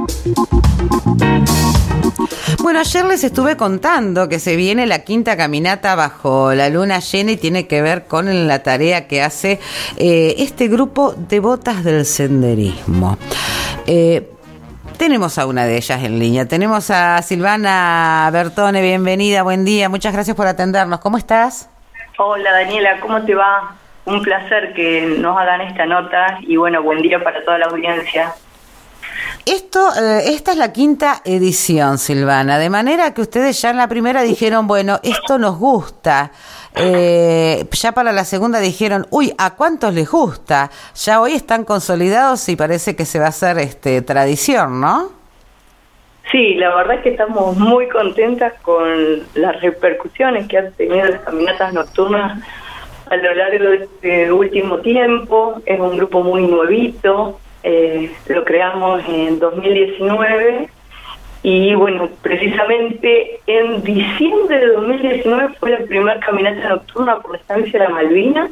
Bueno, ayer les estuve contando que se viene la quinta caminata bajo la luna llena y tiene que ver con la tarea que hace este grupo Devotas del Senderismo. Tenemos a una de ellas en línea. Tenemos a Silvana Bertone. Bienvenida, buen día. Muchas gracias por atendernos. ¿Cómo estás? Hola Daniela, ¿cómo te va? Un placer que nos hagan esta nota y bueno, buen día para toda la audiencia. Esta es la quinta edición, Silvana, de manera que ustedes ya en la primera dijeron, bueno, esto nos gusta. Ya para la segunda dijeron, uy, ¿a cuántos les gusta? Ya hoy están consolidados y parece que se va a hacer tradición, ¿no? Sí, la verdad es que estamos muy contentas con las repercusiones que han tenido las caminatas nocturnas a lo largo de este último tiempo. Es un grupo muy nuevito, lo creamos en 2019 y bueno, precisamente en diciembre de 2019 fue la primera caminata nocturna por la estancia de la Malvina,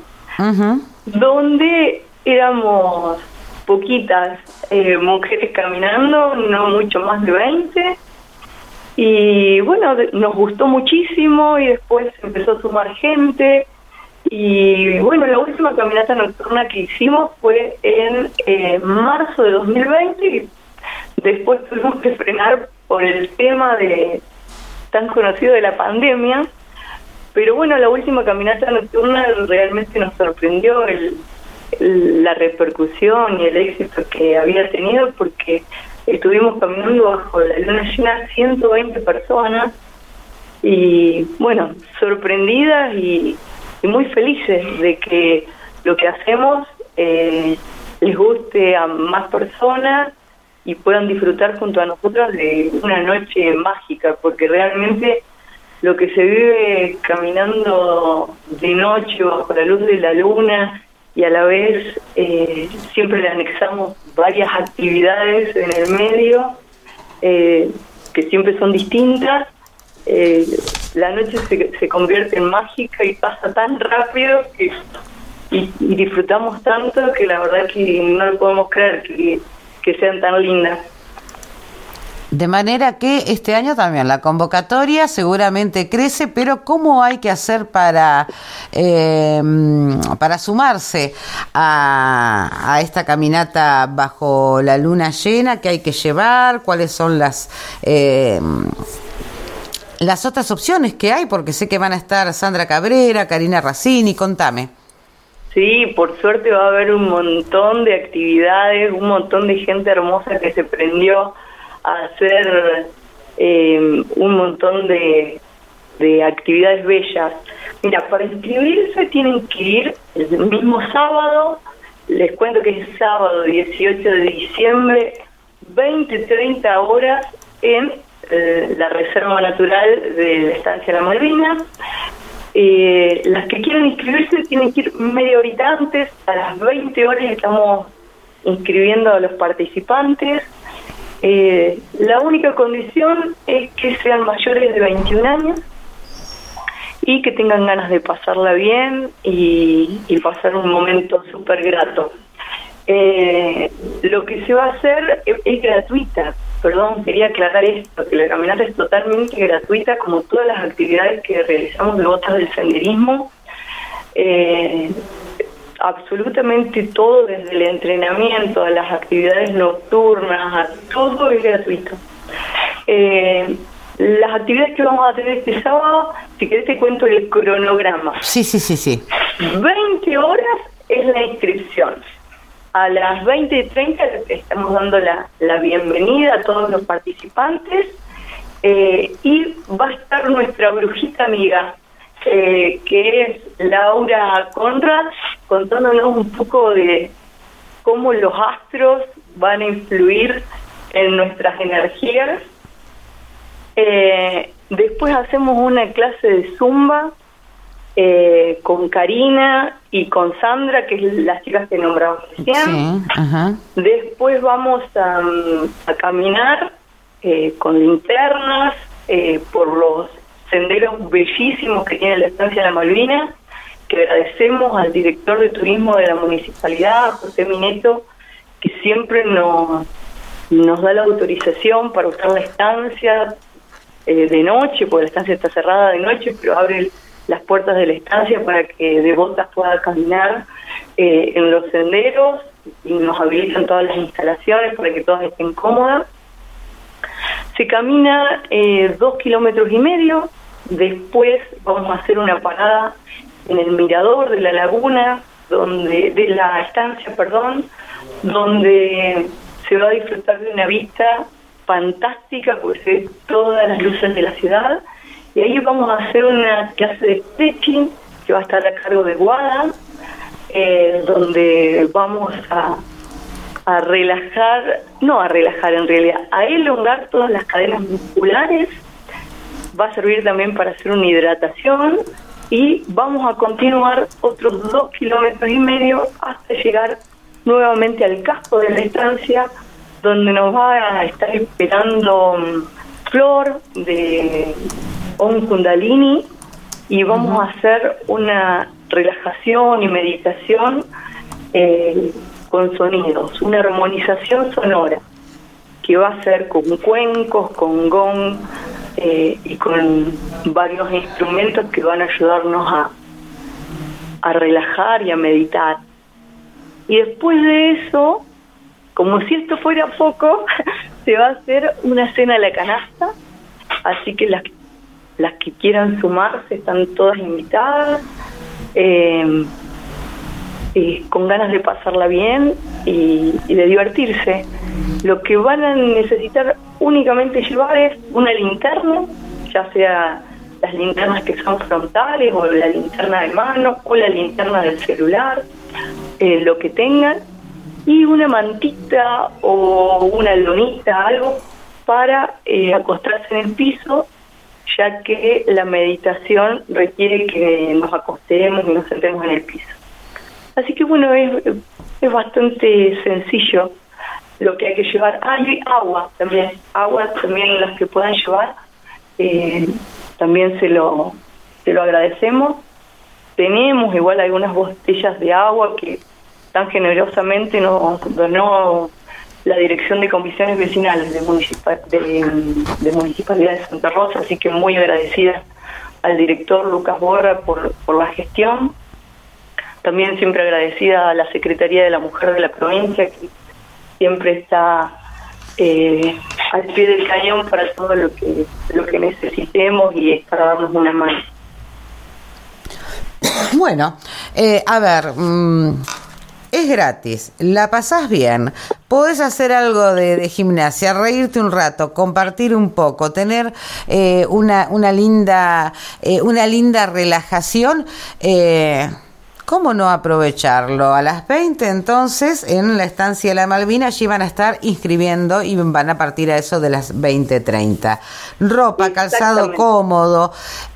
donde éramos poquitas mujeres caminando, no mucho más de 20, y bueno, nos gustó muchísimo y después empezó a sumar gente. Y bueno, la última caminata nocturna que hicimos fue en marzo de 2020 y después tuvimos que frenar por el tema tan conocido de la pandemia. Pero bueno, la última caminata nocturna realmente nos sorprendió la repercusión y el éxito que había tenido, porque estuvimos caminando bajo la luna llena 120 personas y bueno, sorprendidas y muy felices de que lo que hacemos les guste a más personas y puedan disfrutar junto a nosotros de una noche mágica, porque realmente lo que se vive caminando de noche bajo la luz de la luna y a la vez siempre le anexamos varias actividades en el medio que siempre son distintas. La noche se convierte en mágica y pasa tan rápido y disfrutamos tanto que la verdad que no lo podemos creer que sean tan lindas. De manera que este año también la convocatoria seguramente crece, pero ¿cómo hay que hacer para sumarse a esta caminata bajo la luna llena? ¿Qué hay que llevar? ¿Cuáles son las otras opciones que hay? Porque sé que van a estar Sandra Cabrera, Karina Racini, contame. Sí, por suerte va a haber un montón de actividades, un montón de gente hermosa que se prendió a hacer un montón de actividades bellas. Mira, para inscribirse tienen que ir el mismo sábado, les cuento que es sábado 18 de diciembre, 20-30 horas en la Reserva Natural de la Estancia de la Malvina. Las que quieran inscribirse tienen que ir media horita antes, a las 20 horas estamos inscribiendo a los participantes. La única condición es que sean mayores de 21 años y que tengan ganas de pasarla bien y pasar un momento súper grato. Lo que se va a hacer es gratuita. Perdón, quería aclarar esto, que la caminata es totalmente gratuita, como todas las actividades que realizamos de Devotas del Senderismo. Absolutamente todo, desde el entrenamiento a las actividades nocturnas, a todo es gratuito. Las actividades que vamos a tener este sábado, si querés te cuento el cronograma. Sí. 20 horas es la inscripción. A las 20:30 estamos dando la bienvenida a todos los participantes y va a estar nuestra brujita amiga, que es Laura Conrad, contándonos un poco de cómo los astros van a influir en nuestras energías. Después hacemos una clase de Zumba con Karina y con Sandra, que es las chicas que nombramos recién. Sí, ajá. Después vamos a caminar con linternas por los senderos bellísimos que tiene la estancia de la Malvina, que agradecemos al director de turismo de la municipalidad, José Mineto, que siempre nos nos da la autorización para usar la estancia de noche, porque la estancia está cerrada de noche, pero abre las puertas de la estancia para que Devotas pueda caminar en los senderos, y nos habilitan todas las instalaciones para que todas estén cómodas. Se camina 2,5 kilómetros, después vamos a hacer una parada en el mirador de la laguna, de la estancia, donde se va a disfrutar de una vista fantástica, porque se ve todas las luces de la ciudad, y ahí vamos a hacer una clase de stretching que va a estar a cargo de Guada, donde vamos a relajar, no a relajar en realidad, a elongar todas las cadenas musculares. Va a servir también para hacer una hidratación, y vamos a continuar otros 2,5 kilómetros hasta llegar nuevamente al casco de la estancia, donde nos va a estar esperando Flor de Om Kundalini, y vamos a hacer una relajación y meditación con sonidos, una armonización sonora que va a ser con cuencos, con gong y con varios instrumentos que van a ayudarnos a relajar y a meditar. Y después de eso, como si esto fuera poco, se va a hacer una cena a la canasta, así que las que quieran sumarse están todas invitadas, con ganas de pasarla bien y de divertirse. Lo que van a necesitar únicamente llevar es una linterna, ya sea las linternas que son frontales, o la linterna de mano, o la linterna del celular, lo que tengan, y una mantita o una lonita, algo para acostarse en el piso, ya que la meditación requiere que nos acostemos y nos sentemos en el piso. Así que bueno, es bastante sencillo lo que hay que llevar. Y agua también las que puedan llevar, también se lo agradecemos. Tenemos igual algunas botellas de agua que tan generosamente nos donó la Dirección de Comisiones Vecinales de Municipalidad de Santa Rosa, así que muy agradecida al director Lucas Borra por la gestión. También siempre agradecida a la Secretaría de la Mujer de la provincia, que siempre está al pie del cañón para todo lo que necesitemos, y es para darnos una mano. Bueno, a ver, es gratis, la pasás bien, podés hacer algo de gimnasia, reírte un rato, compartir un poco, tener una linda relajación. ¿Cómo no aprovecharlo? A las 20 entonces en la estancia de la Malvina, allí van a estar inscribiendo y van a partir a eso de las 20:30. Ropa, calzado cómodo,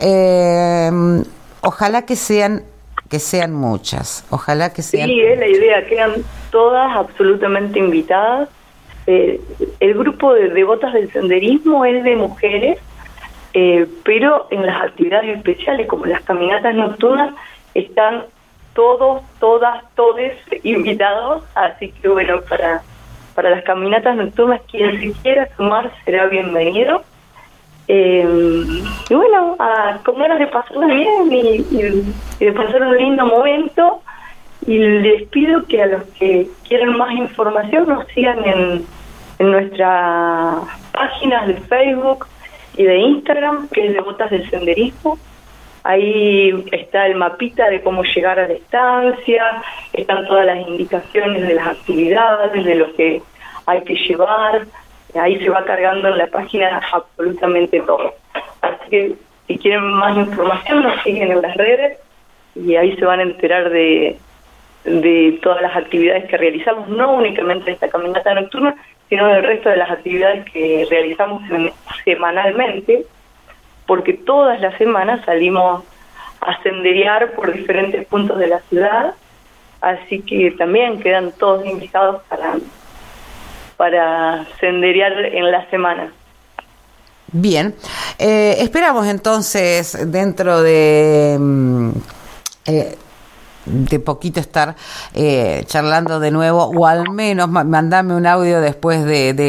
ojalá que sean muchas, ojalá que sean. Sí, es la idea, quedan todas absolutamente invitadas. El grupo de devotas del senderismo es de mujeres, pero en las actividades especiales como las caminatas nocturnas están todos invitados, así que bueno, para las caminatas nocturnas, quien se quiera sumar será bienvenido. Y bueno, con ganas de pasarla bien y de pasar un lindo momento, y les pido que a los que quieran más información nos sigan en nuestras páginas de Facebook y de Instagram, que es Devotas del Senderismo. Ahí está el mapita de cómo llegar a la estancia, están todas las indicaciones de las actividades, de lo que hay que llevar. Ahí se va cargando en la página absolutamente todo. Así que si quieren más información, nos siguen en las redes y ahí se van a enterar de todas las actividades que realizamos, no únicamente esta caminata nocturna, sino del resto de las actividades que realizamos semanalmente, porque todas las semanas salimos a senderear por diferentes puntos de la ciudad, así que también quedan todos invitados para senderear en la semana. Bien, esperamos entonces dentro de de poquito estar charlando de nuevo, o al menos mandame un audio después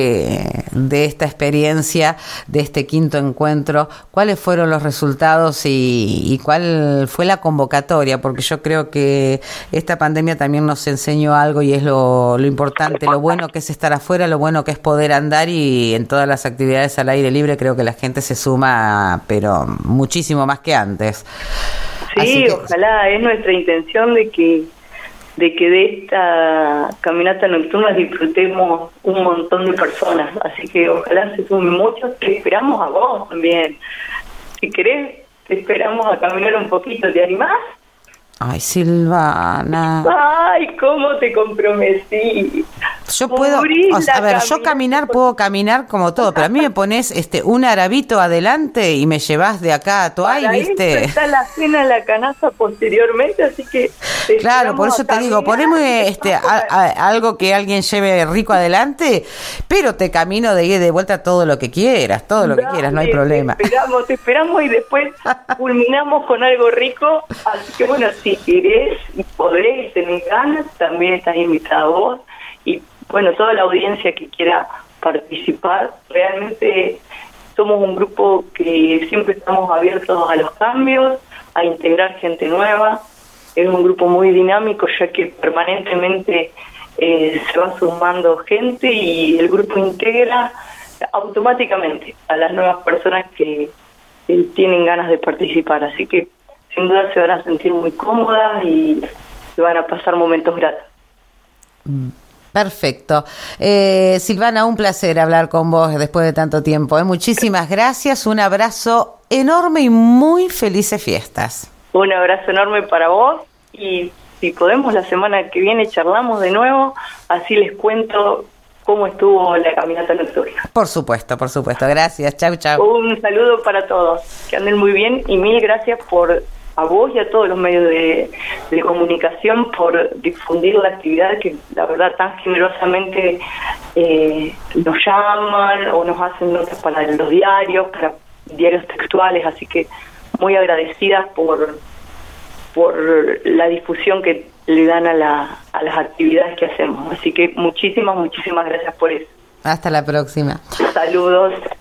de esta experiencia, de este quinto encuentro, cuáles fueron los resultados y cuál fue la convocatoria, porque yo creo que esta pandemia también nos enseñó algo y es lo importante, lo bueno que es estar afuera, lo bueno que es poder andar, y en todas las actividades al aire libre creo que la gente se suma, pero muchísimo más que antes. Sí, ojalá, es nuestra intención de que de esta caminata nocturna disfrutemos un montón de personas, así que ojalá se sumen muchos. Te esperamos a vos también, si querés, te esperamos a caminar un poquito, ¿te animás? Ay, Silvana. Ay, cómo te comprometí. Yo puedo, a ver, yo puedo caminar como todo, pero a mí me pones un arabito adelante y me llevas de acá a Toay, ¿viste? Está la cena en la canasta posteriormente, así que claro, por eso te digo, poneme algo que alguien lleve rico adelante, pero te camino de ida y de vuelta todo lo que quieras, no hay problema. Te esperamos y después culminamos con algo rico, así que bueno, si querés y podés y tenés ganas, también estás invitado vos, y bueno, toda la audiencia que quiera participar. Realmente somos un grupo que siempre estamos abiertos a los cambios, a integrar gente nueva. Es un grupo muy dinámico, ya que permanentemente se va sumando gente y el grupo integra automáticamente a las nuevas personas que tienen ganas de participar. Así que sin duda se van a sentir muy cómodas y se van a pasar momentos gratos. Perfecto. Silvana, un placer hablar con vos después de tanto tiempo. Muchísimas gracias, un abrazo enorme y muy felices fiestas. Un abrazo enorme para vos, y si podemos la semana que viene charlamos de nuevo, así les cuento cómo estuvo la caminata nocturna. Por supuesto. Gracias. Chau, chau. Un saludo para todos. Que anden muy bien y mil gracias a vos y a todos los medios de comunicación por difundir la actividad, que la verdad tan generosamente nos llaman o nos hacen notas para los diarios, para diarios textuales, así que muy agradecidas por la difusión que le dan a las actividades que hacemos. Así que muchísimas gracias por eso. Hasta la próxima. Saludos.